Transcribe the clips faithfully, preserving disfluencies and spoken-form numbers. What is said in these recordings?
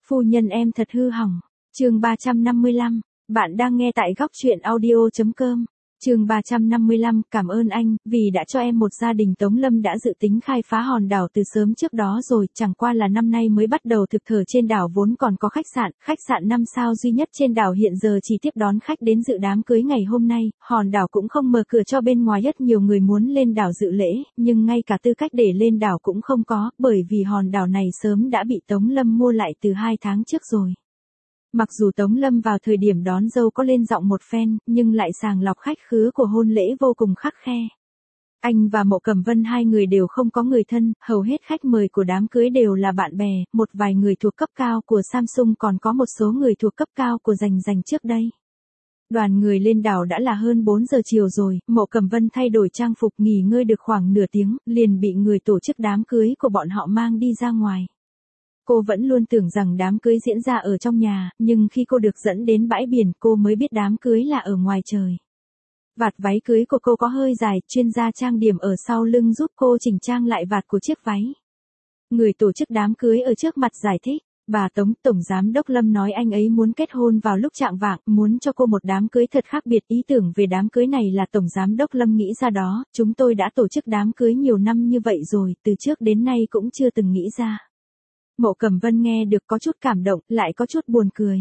Phu nhân em thật hư hỏng. Chương ba trăm năm mươi lăm, bạn đang nghe tại góc truyện audio chấm com. Chương ba trăm năm mươi lăm, cảm ơn anh, vì đã cho em một gia đình. Tống Lâm đã dự tính khai phá hòn đảo từ sớm trước đó rồi, chẳng qua là năm nay mới bắt đầu thực thở. Trên đảo vốn còn có khách sạn, khách sạn năm sao duy nhất trên đảo hiện giờ chỉ tiếp đón khách đến dự đám cưới ngày hôm nay, hòn đảo cũng không mở cửa cho bên ngoài. Rất nhiều người muốn lên đảo dự lễ, nhưng ngay cả tư cách để lên đảo cũng không có, bởi vì hòn đảo này sớm đã bị Tống Lâm mua lại từ hai tháng trước rồi. Mặc dù Tống Lâm vào thời điểm đón dâu có lên giọng một phen, nhưng lại sàng lọc khách khứa của hôn lễ vô cùng khắt khe. Anh và Mộ Cẩm Vân hai người đều không có người thân, hầu hết khách mời của đám cưới đều là bạn bè, một vài người thuộc cấp cao của Samsung, còn có một số người thuộc cấp cao của Dành Dành trước đây. Đoàn người lên đảo đã là hơn bốn giờ chiều rồi, Mộ Cẩm Vân thay đổi trang phục nghỉ ngơi được khoảng nửa tiếng, liền bị người tổ chức đám cưới của bọn họ mang đi ra ngoài. Cô vẫn luôn tưởng rằng đám cưới diễn ra ở trong nhà, nhưng khi cô được dẫn đến bãi biển cô mới biết đám cưới là ở ngoài trời. Vạt váy cưới của cô có hơi dài, chuyên gia trang điểm ở sau lưng giúp cô chỉnh trang lại vạt của chiếc váy. Người tổ chức đám cưới ở trước mặt giải thích, bà Tống, Tổng Giám đốc Lâm nói anh ấy muốn kết hôn vào lúc chạng vạng, muốn cho cô một đám cưới thật khác biệt. Ý tưởng về đám cưới này là Tổng Giám đốc Lâm nghĩ ra đó, chúng tôi đã tổ chức đám cưới nhiều năm như vậy rồi, từ trước đến nay cũng chưa từng nghĩ ra. Mộ Cẩm Vân nghe được có chút cảm động, lại có chút buồn cười.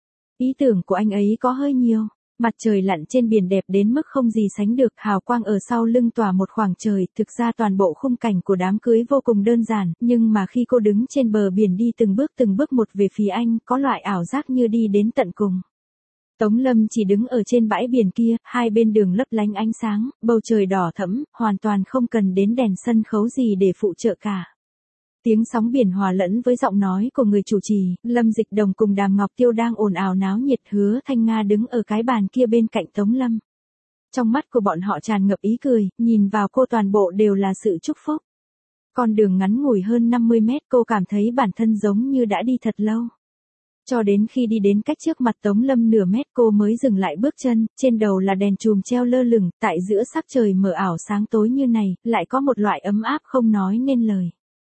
Ý tưởng của anh ấy có hơi nhiều. Mặt trời lặn trên biển đẹp đến mức không gì sánh được, hào quang ở sau lưng tỏa một khoảng trời. Thực ra toàn bộ khung cảnh của đám cưới vô cùng đơn giản, nhưng mà khi cô đứng trên bờ biển đi từng bước từng bước một về phía anh, có loại ảo giác như đi đến tận cùng. Tống Lâm chỉ đứng ở trên bãi biển kia, hai bên đường lấp lánh ánh sáng, bầu trời đỏ thẫm, hoàn toàn không cần đến đèn sân khấu gì để phụ trợ cả. Tiếng sóng biển hòa lẫn với giọng nói của người chủ trì, Lâm Dịch Đồng cùng Đàm Ngọc Tiêu đang ồn ào náo nhiệt. Hứa Thanh Nga đứng ở cái bàn kia bên cạnh Tống Lâm. Trong mắt của bọn họ tràn ngập ý cười, nhìn vào cô toàn bộ đều là sự chúc phúc. Con đường ngắn ngủi hơn năm mươi mét, cô cảm thấy bản thân giống như đã đi thật lâu. Cho đến khi đi đến cách trước mặt Tống Lâm nửa mét cô mới dừng lại bước chân, trên đầu là đèn chùm treo lơ lửng, tại giữa sắc trời mờ ảo sáng tối như này, lại có một loại ấm áp không nói nên lời.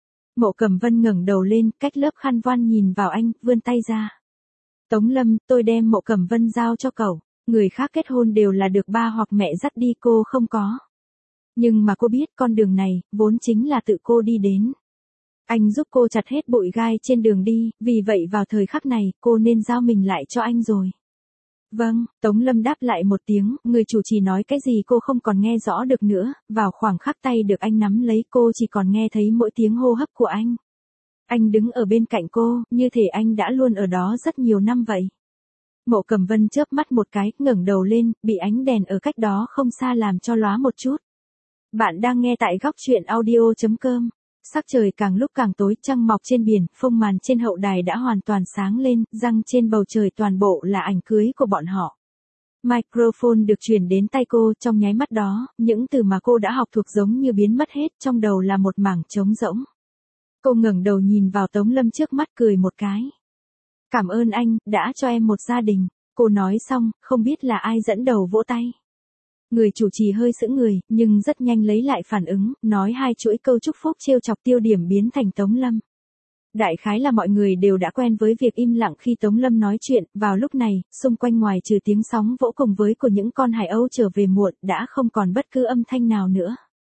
Mộ Cẩm Vân ngẩng đầu lên, cách lớp khăn voan nhìn vào anh, vươn tay ra. Tống Lâm, tôi đem Mộ Cẩm Vân giao cho cậu. Người khác kết hôn đều là được ba hoặc mẹ dắt đi, cô không có. Nhưng mà cô biết con đường này, vốn chính là tự cô đi đến. Anh giúp cô chặt hết bụi gai trên đường đi, vì vậy vào thời khắc này, cô nên giao mình lại cho anh rồi. Vâng, Tống Lâm đáp lại một tiếng, người chủ trì nói cái gì cô không còn nghe rõ được nữa, vào khoảng khắc tay được anh nắm lấy cô chỉ còn nghe thấy mỗi tiếng hô hấp của anh. Anh đứng ở bên cạnh cô, như thể anh đã luôn ở đó rất nhiều năm vậy. Mộ Cẩm Vân chớp mắt một cái, ngẩng đầu lên, bị ánh đèn ở cách đó không xa làm cho lóa một chút. Bạn đang nghe tại góc truyện audio chấm com. Sắc trời càng lúc càng tối, trăng mọc trên biển, phông màn trên hậu đài đã hoàn toàn sáng lên, răng trên bầu trời toàn bộ là ảnh cưới của bọn họ. Microphone được truyền đến tay cô, trong nháy mắt đó, những từ mà cô đã học thuộc giống như biến mất hết, trong đầu là một mảng trống rỗng. Cô ngẩng đầu nhìn vào Tống Lâm trước mắt cười một cái. Cảm ơn anh, đã cho em một gia đình. Cô nói xong, không biết là ai dẫn đầu vỗ tay. Người chủ trì hơi sững người, nhưng rất nhanh lấy lại phản ứng, nói hai chuỗi câu chúc phúc trêu chọc, tiêu điểm biến thành Tống Lâm. Đại khái là mọi người đều đã quen với việc im lặng khi Tống Lâm nói chuyện, vào lúc này, xung quanh ngoài trừ tiếng sóng vỗ cùng với của những con hải âu trở về muộn, đã không còn bất cứ âm thanh nào nữa.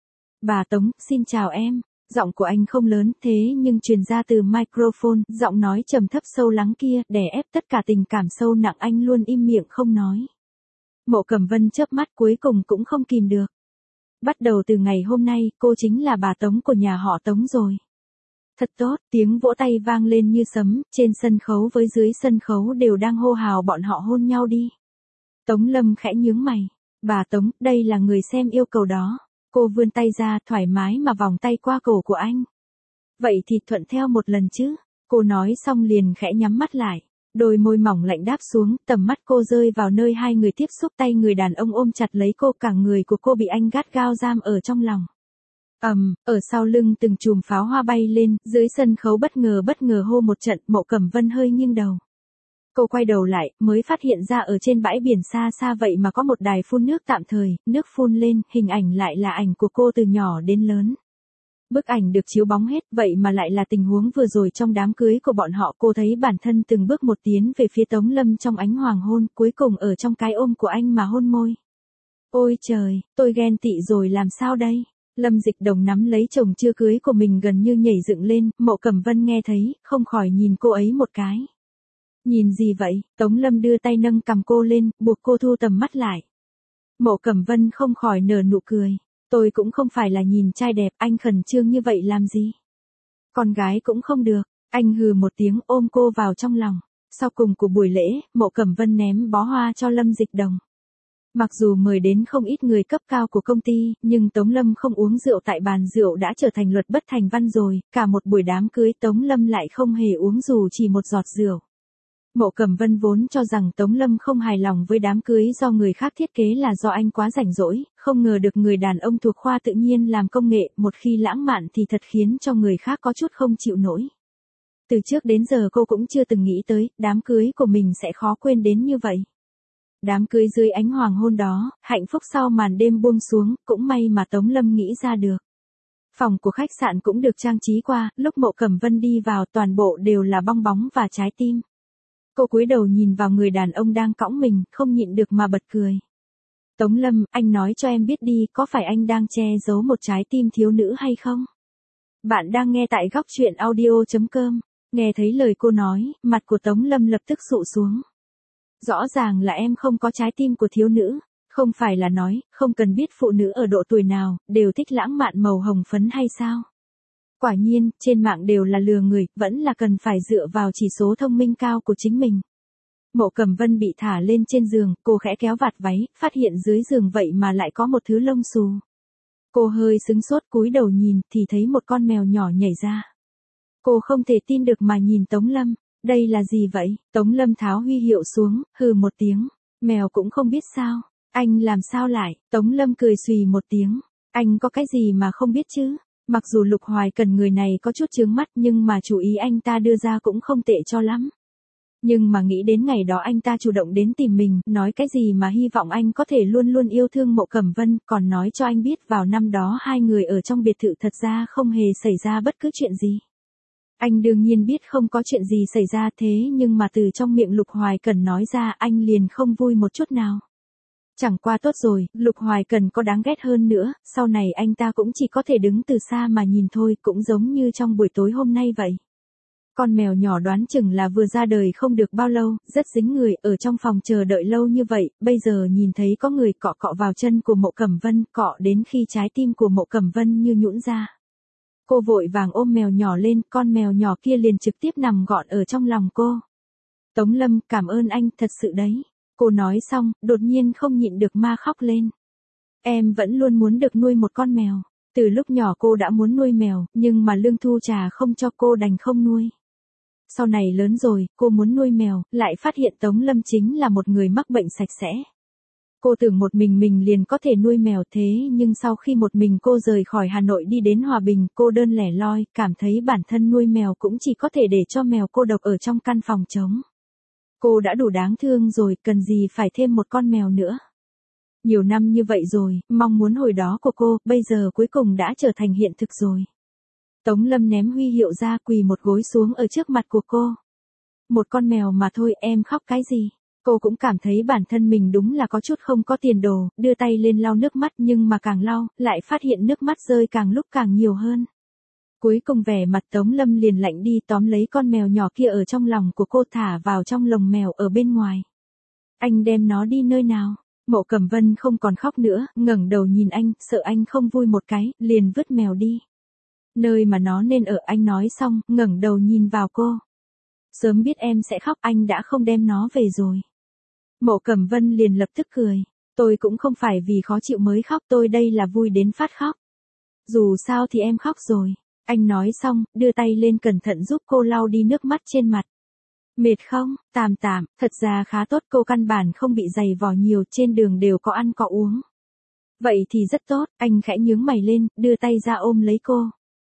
Bà Tống, xin chào em. Giọng của anh không lớn, thế nhưng truyền ra từ microphone, giọng nói trầm thấp sâu lắng kia, đè ép tất cả tình cảm sâu nặng, anh luôn im miệng không nói. Mộ Cẩm Vân chớp mắt cuối cùng cũng không kìm được. Bắt đầu từ ngày hôm nay, cô chính là bà Tống của nhà họ Tống rồi. Thật tốt, tiếng vỗ tay vang lên như sấm, trên sân khấu với dưới sân khấu đều đang hô hào bọn họ hôn nhau đi. Tống Lâm khẽ nhướng mày. Bà Tống, đây là người xem yêu cầu đó. Cô vươn tay ra, thoải mái mà vòng tay qua cổ của anh. Vậy thì thuận theo một lần chứ. Cô nói xong liền khẽ nhắm mắt lại. Đôi môi mỏng lạnh đáp xuống, tầm mắt cô rơi vào nơi hai người tiếp xúc, tay người đàn ông ôm chặt lấy cô, cả người của cô bị anh gắt gao giam ở trong lòng. Ầm, um, ở sau lưng từng chùm pháo hoa bay lên, dưới sân khấu bất ngờ bất ngờ hô một trận, Mộ Cẩm Vân hơi nghiêng đầu. Cô quay đầu lại, mới phát hiện ra ở trên bãi biển xa xa vậy mà có một đài phun nước tạm thời, nước phun lên, hình ảnh lại là ảnh của cô từ nhỏ đến lớn. Bức ảnh được chiếu bóng hết, vậy mà lại là tình huống vừa rồi trong đám cưới của bọn họ. Cô thấy bản thân từng bước một tiến về phía Tống Lâm trong ánh hoàng hôn, cuối cùng ở trong cái ôm của anh mà hôn môi. Ôi trời, tôi ghen tị rồi làm sao đây? Lâm Dịch Đồng nắm lấy chồng chưa cưới của mình gần như nhảy dựng lên, Mộ Cẩm Vân nghe thấy, không khỏi nhìn cô ấy một cái. Nhìn gì vậy? Tống Lâm đưa tay nâng cằm cô lên, buộc cô thu tầm mắt lại. Mộ Cẩm Vân không khỏi nở nụ cười. Tôi cũng không phải là nhìn trai đẹp, anh khẩn trương như vậy làm gì? Con gái cũng không được. Anh hừ một tiếng ôm cô vào trong lòng. Sau cùng của buổi lễ, Mộ Cẩm Vân ném bó hoa cho Lâm Dịch Đồng. Mặc dù mời đến không ít người cấp cao của công ty, nhưng Tống Lâm không uống rượu tại bàn rượu đã trở thành luật bất thành văn rồi, cả một buổi đám cưới Tống Lâm lại không hề uống dù chỉ một giọt rượu. Mộ Cẩm Vân vốn cho rằng Tống Lâm không hài lòng với đám cưới do người khác thiết kế là do anh quá rảnh rỗi, không ngờ được người đàn ông thuộc khoa tự nhiên làm công nghệ, một khi lãng mạn thì thật khiến cho người khác có chút không chịu nổi. Từ trước đến giờ cô cũng chưa từng nghĩ tới, đám cưới của mình sẽ khó quên đến như vậy. Đám cưới dưới ánh hoàng hôn đó, hạnh phúc sau màn đêm buông xuống, cũng may mà Tống Lâm nghĩ ra được. Phòng của khách sạn cũng được trang trí qua, lúc Mộ Cẩm Vân đi vào toàn bộ đều là bong bóng và trái tim. Cô cúi đầu nhìn vào người đàn ông đang cõng mình, không nhịn được mà bật cười. Tống Lâm, anh nói cho em biết đi, có phải anh đang che giấu một trái tim thiếu nữ hay không? Bạn đang nghe tại góc truyện audio chấm com. Nghe thấy lời cô nói, mặt của Tống Lâm lập tức sụ xuống. Rõ ràng là em không có trái tim của thiếu nữ, không phải là nói, không cần biết phụ nữ ở độ tuổi nào, đều thích lãng mạn màu hồng phấn hay sao? Quả nhiên, trên mạng đều là lừa người, vẫn là cần phải dựa vào chỉ số thông minh cao của chính mình. Mộ Cẩm Vân bị thả lên trên giường, cô khẽ kéo vạt váy, phát hiện dưới giường vậy mà lại có một thứ lông xù. Cô hơi sững sốt cúi đầu nhìn, thì thấy một con mèo nhỏ nhảy ra. Cô không thể tin được mà nhìn Tống Lâm. Đây là gì vậy? Tống Lâm tháo huy hiệu xuống, hừ một tiếng. Mèo cũng không biết sao. Anh làm sao lại? Tống Lâm cười xùy một tiếng. Anh có cái gì mà không biết chứ? Mặc dù Lục Hoài Cần người này có chút chướng mắt nhưng mà chủ ý anh ta đưa ra cũng không tệ cho lắm. Nhưng mà nghĩ đến ngày đó anh ta chủ động đến tìm mình, nói cái gì mà hy vọng anh có thể luôn luôn yêu thương Mộ Cẩm Vân, còn nói cho anh biết vào năm đó hai người ở trong biệt thự thật ra không hề xảy ra bất cứ chuyện gì. Anh đương nhiên biết không có chuyện gì xảy ra thế nhưng mà từ trong miệng Lục Hoài Cần nói ra anh liền không vui một chút nào. Chẳng qua tốt rồi, Lục Hoài Cần có đáng ghét hơn nữa, sau này anh ta cũng chỉ có thể đứng từ xa mà nhìn thôi, cũng giống như trong buổi tối hôm nay vậy. Con mèo nhỏ đoán chừng là vừa ra đời không được bao lâu, rất dính người, ở trong phòng chờ đợi lâu như vậy, bây giờ nhìn thấy có người cọ cọ vào chân của Mộ Cẩm Vân, cọ đến khi trái tim của Mộ Cẩm Vân như nhũn ra. Cô vội vàng ôm mèo nhỏ lên, con mèo nhỏ kia liền trực tiếp nằm gọn ở trong lòng cô. Tống Lâm, cảm ơn anh, thật sự đấy. Cô nói xong, đột nhiên không nhịn được ma khóc lên. Em vẫn luôn muốn được nuôi một con mèo. Từ lúc nhỏ cô đã muốn nuôi mèo, nhưng mà lương thu trà không cho cô đành không nuôi. Sau này lớn rồi, cô muốn nuôi mèo, lại phát hiện Tống Lâm chính là một người mắc bệnh sạch sẽ. Cô tưởng một mình mình liền có thể nuôi mèo thế nhưng sau khi một mình cô rời khỏi Hà Nội đi đến Hòa Bình, cô đơn lẻ loi, cảm thấy bản thân nuôi mèo cũng chỉ có thể để cho mèo cô độc ở trong căn phòng trống. Cô đã đủ đáng thương rồi, cần gì phải thêm một con mèo nữa. Nhiều năm như vậy rồi, mong muốn hồi đó của cô, bây giờ cuối cùng đã trở thành hiện thực rồi. Tống Lâm ném huy hiệu ra quỳ một gối xuống ở trước mặt của cô. Một con mèo mà thôi, em khóc cái gì? Cô cũng cảm thấy bản thân mình đúng là có chút không có tiền đồ, đưa tay lên lau nước mắt nhưng mà càng lau, lại phát hiện nước mắt rơi càng lúc càng nhiều hơn. Cuối cùng vẻ mặt Tống Lâm liền lạnh đi tóm lấy con mèo nhỏ kia ở trong lòng của cô thả vào trong lồng mèo ở bên ngoài. Anh đem nó đi nơi nào? Mộ Cẩm Vân không còn khóc nữa, ngẩng đầu nhìn anh, sợ anh không vui một cái, liền vứt mèo đi. Nơi mà nó nên ở, anh nói xong, ngẩng đầu nhìn vào cô. Sớm biết em sẽ khóc anh đã không đem nó về rồi. Mộ Cẩm Vân liền lập tức cười. Tôi cũng không phải vì khó chịu mới khóc, tôi đây là vui đến phát khóc. Dù sao thì em khóc rồi. Anh nói xong, đưa tay lên cẩn thận giúp cô lau đi nước mắt trên mặt. Mệt không? Tạm tạm, thật ra khá tốt, cô căn bản không bị dày vò nhiều, trên đường đều có ăn có uống. Vậy thì rất tốt, anh khẽ nhướng mày lên, đưa tay ra ôm lấy cô.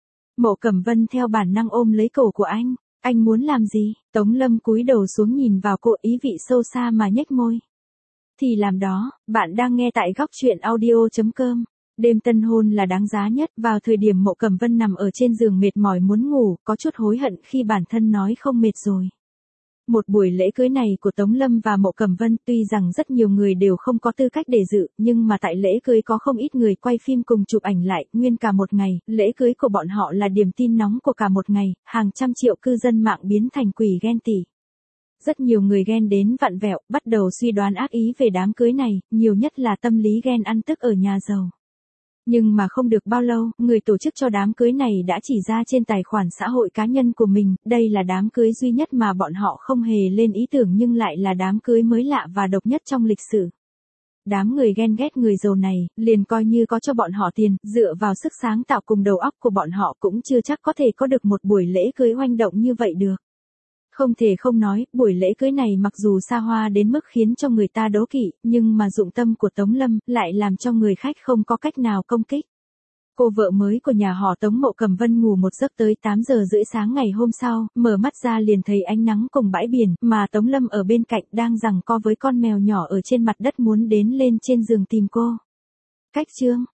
Mộ Cẩm Vân theo bản năng ôm lấy cổ của anh. Anh muốn làm gì? Tống Lâm cúi đầu xuống nhìn vào cô, ý vị sâu xa mà nhếch môi. Thì làm đó, bạn đang nghe tại góc truyện audio chấm com. Đêm tân hôn là đáng giá nhất, vào thời điểm Mộ Cẩm Vân nằm ở trên giường mệt mỏi muốn ngủ, có chút hối hận khi bản thân nói không mệt rồi. Một buổi lễ cưới này của Tống Lâm và Mộ Cẩm Vân tuy rằng rất nhiều người đều không có tư cách để dự, nhưng mà tại lễ cưới có không ít người quay phim cùng chụp ảnh lại, nguyên cả một ngày, lễ cưới của bọn họ là điểm tin nóng của cả một ngày, hàng trăm triệu cư dân mạng biến thành quỷ ghen tị. Rất nhiều người ghen đến vặn vẹo, bắt đầu suy đoán ác ý về đám cưới này, nhiều nhất là tâm lý ghen ăn tức ở nhà giàu. Nhưng mà không được bao lâu, người tổ chức cho đám cưới này đã chỉ ra trên tài khoản xã hội cá nhân của mình, đây là đám cưới duy nhất mà bọn họ không hề lên ý tưởng nhưng lại là đám cưới mới lạ và độc nhất trong lịch sử. Đám người ghen ghét người giàu này, liền coi như có cho bọn họ tiền, dựa vào sức sáng tạo cùng đầu óc của bọn họ cũng chưa chắc có thể có được một buổi lễ cưới oanh động như vậy được. Không thể không nói, buổi lễ cưới này mặc dù xa hoa đến mức khiến cho người ta đố kỵ, nhưng mà dụng tâm của Tống Lâm lại làm cho người khách không có cách nào công kích. Cô vợ mới của nhà họ Tống Mộ Cẩm Vân ngủ một giấc tới tám giờ rưỡi sáng ngày hôm sau, mở mắt ra liền thấy ánh nắng cùng bãi biển, mà Tống Lâm ở bên cạnh đang giằng co với con mèo nhỏ ở trên mặt đất muốn đến lên trên giường tìm cô. Cách chương